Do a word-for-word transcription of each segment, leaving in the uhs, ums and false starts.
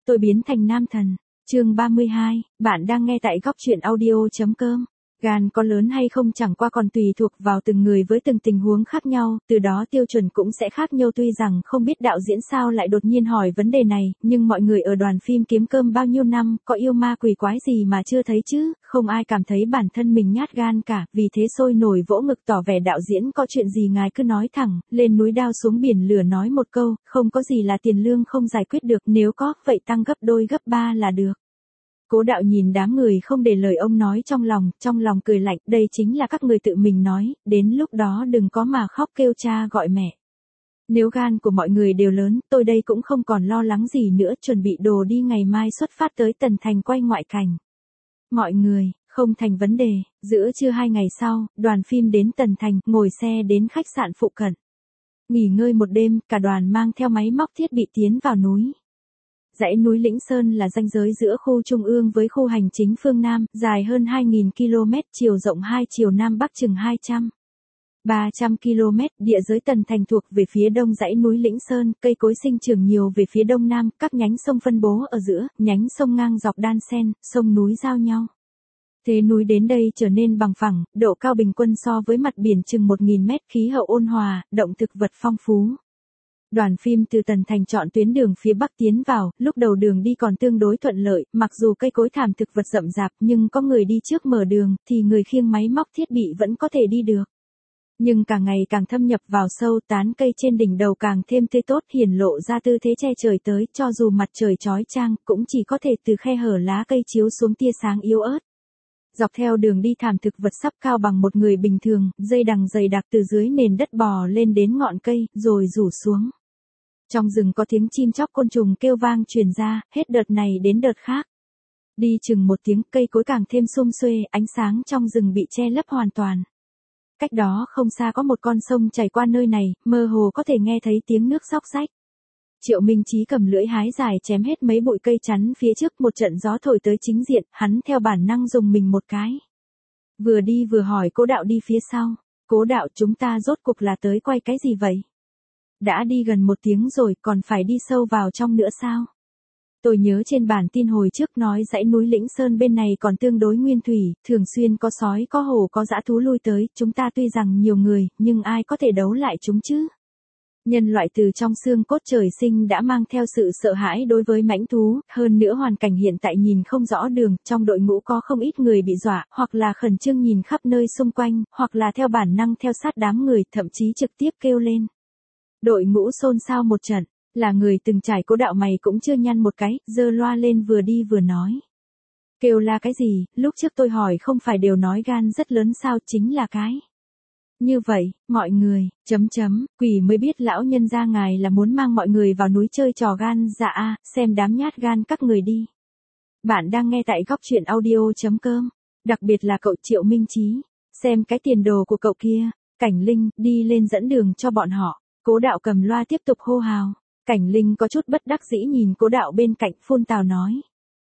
Tôi biến thành nam thần. Chương ba mươi hai, bạn đang nghe tại góc truyện audio chấm com. Gan có lớn hay không chẳng qua còn tùy thuộc vào từng người với từng tình huống khác nhau, từ đó tiêu chuẩn cũng sẽ khác nhau. Tuy rằng không biết đạo diễn sao lại đột nhiên hỏi vấn đề này, nhưng mọi người ở đoàn phim kiếm cơm bao nhiêu năm, có yêu ma quỷ quái gì mà chưa thấy chứ, không ai cảm thấy bản thân mình nhát gan cả, vì thế sôi nổi vỗ ngực tỏ vẻ đạo diễn có chuyện gì ngài cứ nói thẳng, lên núi đao xuống biển lửa nói một câu, không có gì là tiền lương không giải quyết được, nếu có, vậy tăng gấp đôi gấp ba là được. Cố Đạo nhìn đám người không để lời ông nói trong lòng, trong lòng cười lạnh, đây chính là các người tự mình nói, đến lúc đó đừng có mà khóc kêu cha gọi mẹ. Nếu gan của mọi người đều lớn, tôi đây cũng không còn lo lắng gì nữa, chuẩn bị đồ đi ngày mai xuất phát tới Tần Thành quay ngoại cảnh. Mọi người, không thành vấn đề, giữa trưa hai ngày sau, đoàn phim đến Tần Thành, ngồi xe đến khách sạn phụ cận. Nghỉ ngơi một đêm, cả đoàn mang theo máy móc thiết bị tiến vào núi. Dãy núi Lĩnh Sơn là ranh giới giữa khu Trung ương với khu hành chính phương Nam, dài hơn hai nghìn ki lô mét, chiều rộng hai chiều Nam Bắc chừng hai trăm, ba trăm ki lô mét, địa giới Tần Thành thuộc về phía đông dãy núi Lĩnh Sơn, cây cối sinh trưởng nhiều về phía đông nam, các nhánh sông phân bố ở giữa, nhánh sông ngang dọc đan xen, sông núi giao nhau. Thế núi đến đây trở nên bằng phẳng, độ cao bình quân so với mặt biển chừng một nghìn mét, khí hậu ôn hòa, động thực vật phong phú. Đoàn phim từ Tần Thành chọn tuyến đường phía Bắc tiến vào, lúc đầu đường đi còn tương đối thuận lợi, mặc dù cây cối thảm thực vật rậm rạp nhưng có người đi trước mở đường, thì người khiêng máy móc thiết bị vẫn có thể đi được. Nhưng càng ngày càng thâm nhập vào sâu, tán cây trên đỉnh đầu càng thêm tươi tốt, hiển lộ ra tư thế che trời tới, cho dù mặt trời chói chang, cũng chỉ có thể từ khe hở lá cây chiếu xuống tia sáng yếu ớt. Dọc theo đường đi thảm thực vật sắp cao bằng một người bình thường, dây đằng dày đặc từ dưới nền đất bò lên đến ngọn cây, rồi rủ xuống. Trong rừng có tiếng chim chóc côn trùng kêu vang truyền ra, hết đợt này đến đợt khác. Đi chừng một tiếng, cây cối càng thêm sum xuê, ánh sáng trong rừng bị che lấp hoàn toàn. Cách đó không xa có một con sông chảy qua nơi này, mơ hồ có thể nghe thấy tiếng nước xóc xách. Triệu Minh Chí cầm lưỡi hái dài chém hết mấy bụi cây chắn phía trước, một trận gió thổi tới chính diện, hắn theo bản năng dùng mình một cái. Vừa đi vừa hỏi Cố Đạo đi phía sau, Cố Đạo chúng ta rốt cuộc là tới quay cái gì vậy? Đã đi gần một tiếng rồi, còn phải đi sâu vào trong nữa sao? Tôi nhớ trên bản tin hồi trước nói dãy núi Lĩnh Sơn bên này còn tương đối nguyên thủy, thường xuyên có sói có hổ có dã thú lui tới, chúng ta tuy rằng nhiều người, nhưng ai có thể đấu lại chúng chứ? Nhân loại từ trong xương cốt trời sinh đã mang theo sự sợ hãi đối với mãnh thú, hơn nữa hoàn cảnh hiện tại nhìn không rõ đường, trong đội ngũ có không ít người bị dọa, hoặc là khẩn trương nhìn khắp nơi xung quanh, hoặc là theo bản năng theo sát đám người, thậm chí trực tiếp kêu lên. Đội ngũ xôn xao một trận, là người từng trải Cố Đạo mày cũng chưa nhăn một cái, giơ loa lên vừa đi vừa nói. Kêu la cái gì, lúc trước tôi hỏi không phải đều nói gan rất lớn sao, chính là cái. Như vậy, mọi người, chấm chấm, quỷ mới biết lão nhân gia ngài là muốn mang mọi người vào núi chơi trò gan dạ a, xem đám nhát gan các người đi. Bạn đang nghe tại góc truyện audio chấm com, đặc biệt là cậu Triệu Minh Chí, xem cái tiền đồ của cậu kia, Cảnh Linh, đi lên dẫn đường cho bọn họ. Cố Đạo cầm loa tiếp tục hô hào, Cảnh Linh có chút bất đắc dĩ nhìn Cố Đạo bên cạnh, phun tào nói.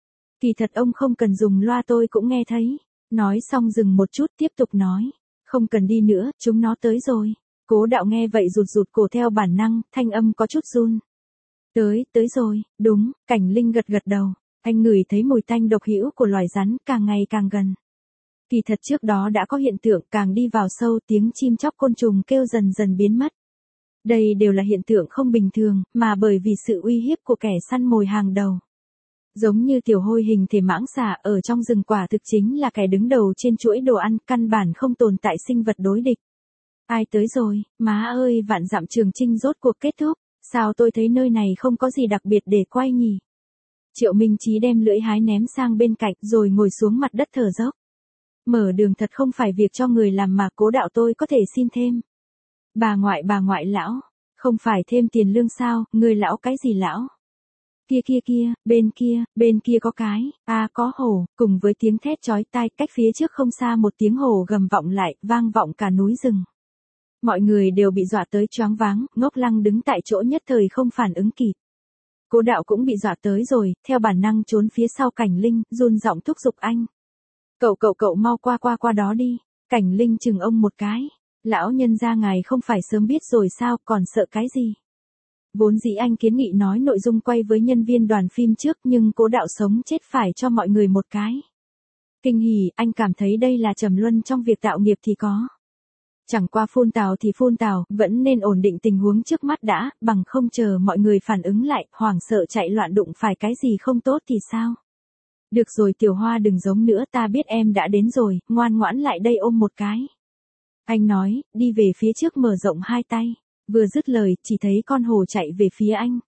Kỳ thật ông không cần dùng loa tôi cũng nghe thấy, nói xong dừng một chút tiếp tục nói. Không cần đi nữa, chúng nó tới rồi. Cố Đạo nghe vậy rụt rụt cổ theo bản năng, thanh âm có chút run. Tới, tới rồi, đúng, Cảnh Linh gật gật đầu, anh ngửi thấy mùi tanh độc hữu của loài rắn càng ngày càng gần. Kỳ thật trước đó đã có hiện tượng, càng đi vào sâu tiếng chim chóc côn trùng kêu dần dần biến mất. Đây đều là hiện tượng không bình thường, mà bởi vì sự uy hiếp của kẻ săn mồi hàng đầu. Giống như tiểu hôi hình thể mãng xà ở trong rừng quả thực chính là kẻ đứng đầu trên chuỗi đồ ăn, căn bản không tồn tại sinh vật đối địch. Ai tới rồi, má ơi vạn dặm trường chinh rốt cuộc kết thúc, sao tôi thấy nơi này không có gì đặc biệt để quay nhỉ? Triệu Minh Chí đem lưỡi hái ném sang bên cạnh rồi ngồi xuống mặt đất thở dốc. Mở đường thật không phải việc cho người làm mà Cố Đạo tôi có thể xin thêm. Bà ngoại bà ngoại lão, không phải thêm tiền lương sao, người lão cái gì lão? Kia kia kia, bên kia, bên kia có cái, à có hổ, cùng với tiếng thét chói tai, cách phía trước không xa một tiếng hổ gầm vọng lại, vang vọng cả núi rừng. Mọi người đều bị dọa tới choáng váng, ngốc lăng đứng tại chỗ nhất thời không phản ứng kịp. Cố Đạo cũng bị dọa tới rồi, theo bản năng trốn phía sau Cảnh Linh, run giọng thúc giục anh. Cậu cậu cậu mau qua qua qua đó đi, Cảnh Linh chừng ông một cái. Lão nhân gia ngài không phải sớm biết rồi sao, còn sợ cái gì? Vốn dĩ anh kiến nghị nói nội dung quay với nhân viên đoàn phim trước nhưng Cố Đạo sống chết phải cho mọi người một cái kinh hỉ, anh cảm thấy đây là trầm luân trong việc tạo nghiệp thì có. Chẳng qua phun tào thì phun tào, vẫn nên ổn định tình huống trước mắt đã, bằng không chờ mọi người phản ứng lại, hoảng sợ chạy loạn đụng phải cái gì không tốt thì sao? Được rồi Tiểu Hoa đừng giống nữa, ta biết em đã đến rồi, ngoan ngoãn lại đây ôm một cái. Anh nói, đi về phía trước mở rộng hai tay. Vừa dứt lời, chỉ thấy con hổ chạy về phía anh.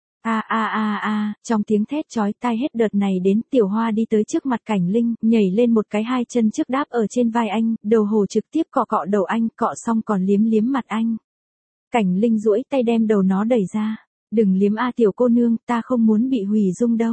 A a a a, trong tiếng thét chói tai hết đợt này đến, Tiểu Hoa đi tới trước mặt Cảnh Linh, nhảy lên một cái hai chân trước đáp ở trên vai anh, đầu hổ trực tiếp cọ cọ đầu anh, cọ xong còn liếm liếm mặt anh. Cảnh Linh duỗi tay đem đầu nó đẩy ra. Đừng liếm a tiểu cô nương, ta không muốn bị hủy dung đâu.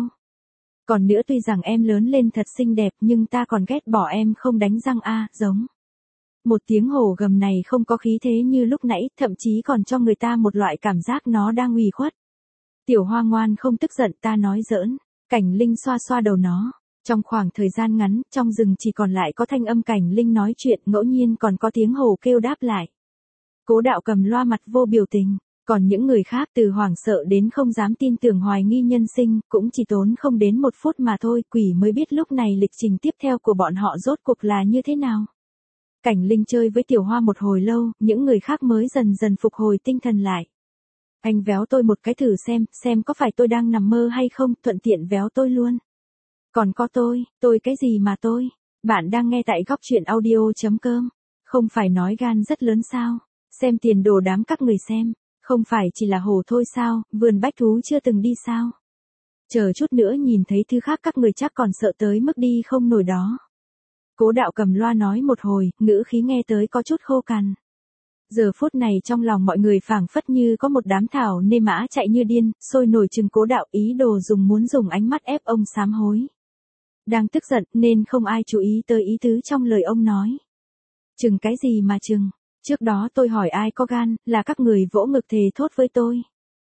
Còn nữa tuy rằng em lớn lên thật xinh đẹp nhưng ta còn ghét bỏ em không đánh răng a, giống. Một tiếng hổ gầm này không có khí thế như lúc nãy, thậm chí còn cho người ta một loại cảm giác nó đang ủy khuất. Tiểu Hoa ngoan không tức giận, ta nói giỡn. Cảnh Linh xoa xoa đầu nó. Trong khoảng thời gian ngắn, trong rừng chỉ còn lại có thanh âm Cảnh Linh nói chuyện, ngẫu nhiên còn có tiếng hổ kêu đáp lại. Cố Đạo cầm loa mặt vô biểu tình. Còn những người khác từ hoảng sợ đến không dám tin tưởng hoài nghi nhân sinh, cũng chỉ tốn không đến một phút mà thôi, quỷ mới biết lúc này lịch trình tiếp theo của bọn họ rốt cuộc là như thế nào. Cảnh Linh chơi với Tiểu Hoa một hồi lâu, những người khác mới dần dần phục hồi tinh thần lại. Anh véo tôi một cái thử xem, xem có phải tôi đang nằm mơ hay không, thuận tiện véo tôi luôn. Còn có tôi, tôi cái gì mà tôi? Bạn đang nghe tại góc truyện audio chấm com. Không phải nói gan rất lớn sao? Xem tiền đồ đám các người xem. Không phải chỉ là hổ thôi sao, vườn bách thú chưa từng đi sao? Chờ chút nữa nhìn thấy thứ khác các người chắc còn sợ tới mức đi không nổi đó. Cố Đạo cầm loa nói một hồi, ngữ khí nghe tới có chút khô cằn. Giờ phút này trong lòng mọi người phảng phất như có một đám thảo nê mã chạy như điên, sôi nổi chừng Cố Đạo ý đồ dùng muốn dùng ánh mắt ép ông sám hối. Đang tức giận nên không ai chú ý tới ý tứ trong lời ông nói. Chừng cái gì mà chừng? Trước đó tôi hỏi ai có gan, là các người vỗ ngực thề thốt với tôi.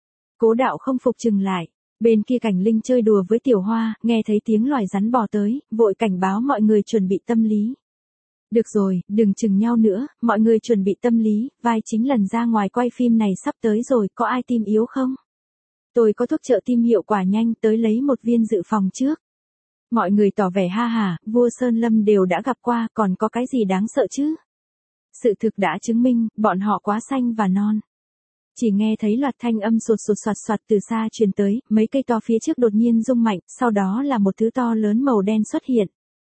Cố Đạo không phục chừng lại. Bên kia Cảnh Linh chơi đùa với Tiểu Hoa, nghe thấy tiếng loài rắn bò tới, vội cảnh báo mọi người chuẩn bị tâm lý. Được rồi, đừng chừng nhau nữa, mọi người chuẩn bị tâm lý, vai chính lần ra ngoài quay phim này sắp tới rồi, có ai tim yếu không? Tôi có thuốc trợ tim hiệu quả nhanh, tới lấy một viên dự phòng trước. Mọi người tỏ vẻ ha hả, vua Sơn Lâm đều đã gặp qua, còn có cái gì đáng sợ chứ? Sự thực đã chứng minh, bọn họ quá xanh và non. Chỉ nghe thấy loạt thanh âm sột sột soạt soạt từ xa truyền tới, mấy cây to phía trước đột nhiên rung mạnh, sau đó là một thứ to lớn màu đen xuất hiện.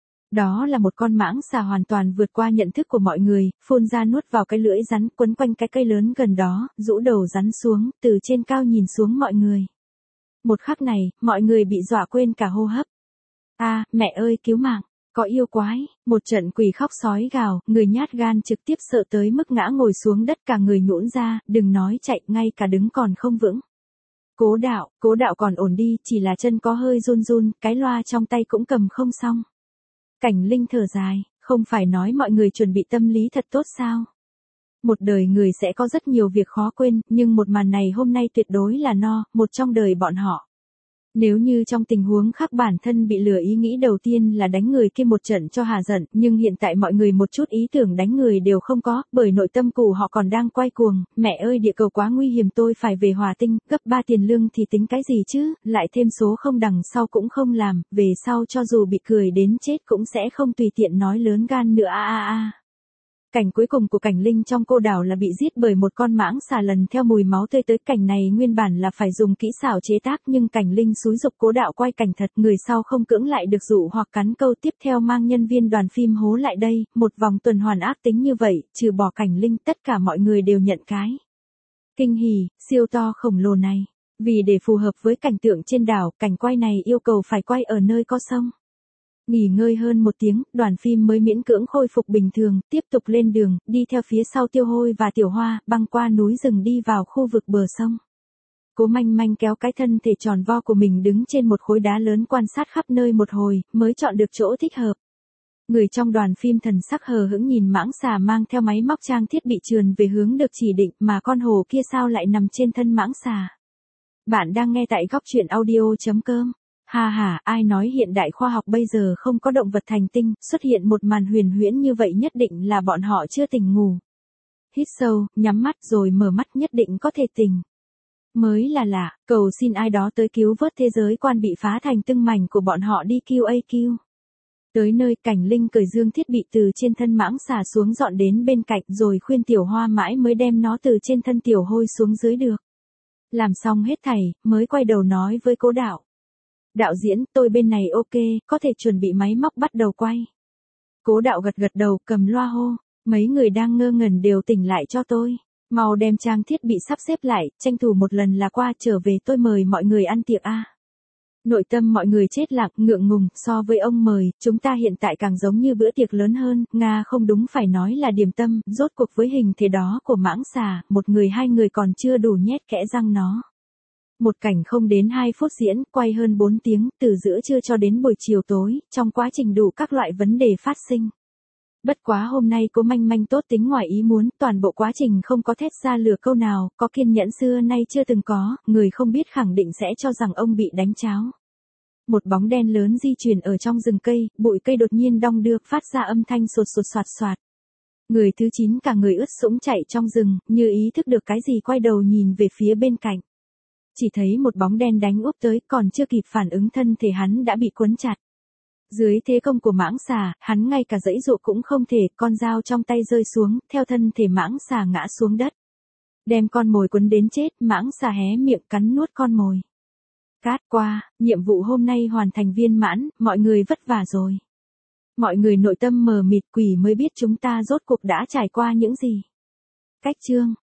Đó là một con mãng xà hoàn toàn vượt qua nhận thức của mọi người, phun ra nuốt vào cái lưỡi rắn quấn quanh cái cây lớn gần đó, rũ đầu rắn xuống, từ trên cao nhìn xuống mọi người. Một khắc này, mọi người bị dọa quên cả hô hấp. A, mẹ ơi cứu mạng! Có yêu quái, một trận quỷ khóc sói gào, người nhát gan trực tiếp sợ tới mức ngã ngồi xuống đất cả người nhũn ra, đừng nói chạy, ngay cả đứng còn không vững. Cố Đạo, Cố Đạo còn ổn đi, chỉ là chân có hơi run run, cái loa trong tay cũng cầm không xong. Cảnh Linh thở dài, không phải nói mọi người chuẩn bị tâm lý thật tốt sao? Một đời người sẽ có rất nhiều việc khó quên, nhưng một màn này hôm nay tuyệt đối là no, một trong đời bọn họ. Nếu như trong tình huống khác bản thân bị lừa ý nghĩ đầu tiên là đánh người kia một trận cho hà giận, nhưng hiện tại mọi người một chút ý tưởng đánh người đều không có, bởi nội tâm cụ họ còn đang quay cuồng, mẹ ơi địa cầu quá nguy hiểm tôi phải về Hòa Tinh, gấp ba tiền lương thì tính cái gì chứ, lại thêm số không đằng sau cũng không làm, về sau cho dù bị cười đến chết cũng sẽ không tùy tiện nói lớn gan nữa a a a. Cảnh cuối cùng của Cảnh Linh trong cô đảo là bị giết bởi một con mãng xà lần theo mùi máu tươi tới, cảnh này nguyên bản là phải dùng kỹ xảo chế tác nhưng Cảnh Linh xúi giục Cố Đạo quay cảnh thật, người sau không cưỡng lại được dụ hoặc cắn câu tiếp theo mang nhân viên đoàn phim hố lại đây, một vòng tuần hoàn ác tính như vậy, trừ bỏ Cảnh Linh tất cả mọi người đều nhận cái kinh hỉ, siêu to khổng lồ này. Vì để phù hợp với cảnh tượng trên đảo, cảnh quay này yêu cầu phải quay ở nơi có sông. Nghỉ ngơi hơn một tiếng, đoàn phim mới miễn cưỡng khôi phục bình thường, tiếp tục lên đường, đi theo phía sau Tiêu Hôi và Tiểu Hoa, băng qua núi rừng đi vào khu vực bờ sông. Cố Manh Manh kéo cái thân thể tròn vo của mình đứng trên một khối đá lớn quan sát khắp nơi một hồi, mới chọn được chỗ thích hợp. Người trong đoàn phim thần sắc hờ hững nhìn mãng xà mang theo máy móc trang thiết bị trườn về hướng được chỉ định, mà con hổ kia sao lại nằm trên thân mãng xà. Bạn đang nghe tại góc truyện audio chấm com. Ha ha, ai nói hiện đại khoa học bây giờ không có động vật thành tinh, xuất hiện một màn huyền huyễn như vậy nhất định là bọn họ chưa tỉnh ngủ. Hít sâu, nhắm mắt rồi mở mắt nhất định có thể tỉnh. Mới là lạ, cầu xin ai đó tới cứu vớt thế giới quan bị phá thành từng mảnh của bọn họ đi Q A Q. Tới nơi Cảnh Linh cởi dương thiết bị từ trên thân mãng xà xuống dọn đến bên cạnh rồi khuyên Tiểu Hoa mãi mới đem nó từ trên thân Tiểu Hôi xuống dưới được. Làm xong hết thảy, mới quay đầu nói với Cố Đạo. Đạo diễn, tôi bên này ok, có thể chuẩn bị máy móc bắt đầu quay. Cố Đạo gật gật đầu cầm loa hô, mấy người đang ngơ ngẩn đều tỉnh lại cho tôi. Mau đem trang thiết bị sắp xếp lại, tranh thủ một lần là qua trở về tôi mời mọi người ăn tiệc a. Nội tâm mọi người chết lặng, ngượng ngùng, so với ông mời, chúng ta hiện tại càng giống như bữa tiệc lớn hơn, Nga không đúng phải nói là điểm tâm, rốt cuộc với hình thế đó của mãng xà, một người hai người còn chưa đủ nhét kẽ răng nó. Một cảnh không đến hai phút diễn, quay hơn bốn tiếng, từ giữa trưa cho đến buổi chiều tối, trong quá trình đủ các loại vấn đề phát sinh. Bất quá hôm nay Cố Manh Manh tốt tính ngoài ý muốn, toàn bộ quá trình không có thét ra lửa câu nào, có kiên nhẫn xưa nay chưa từng có, người không biết khẳng định sẽ cho rằng ông bị đánh cháo. Một bóng đen lớn di chuyển ở trong rừng cây, bụi cây đột nhiên đong đưa, phát ra âm thanh sột sột soạt soạt. Người thứ chín cả người ướt sũng chạy trong rừng, như ý thức được cái gì quay đầu nhìn về phía bên cạnh. Chỉ thấy một bóng đen đánh úp tới, còn chưa kịp phản ứng thân thể hắn đã bị cuốn chặt. Dưới thế công của mãng xà, hắn ngay cả giãy giụa cũng không thể, con dao trong tay rơi xuống, theo thân thể mãng xà ngã xuống đất. Đem con mồi cuốn đến chết, mãng xà hé miệng cắn nuốt con mồi. Cát qua, nhiệm vụ hôm nay hoàn thành viên mãn, mọi người vất vả rồi. Mọi người nội tâm mờ mịt, quỷ mới biết chúng ta rốt cuộc đã trải qua những gì. Cách chương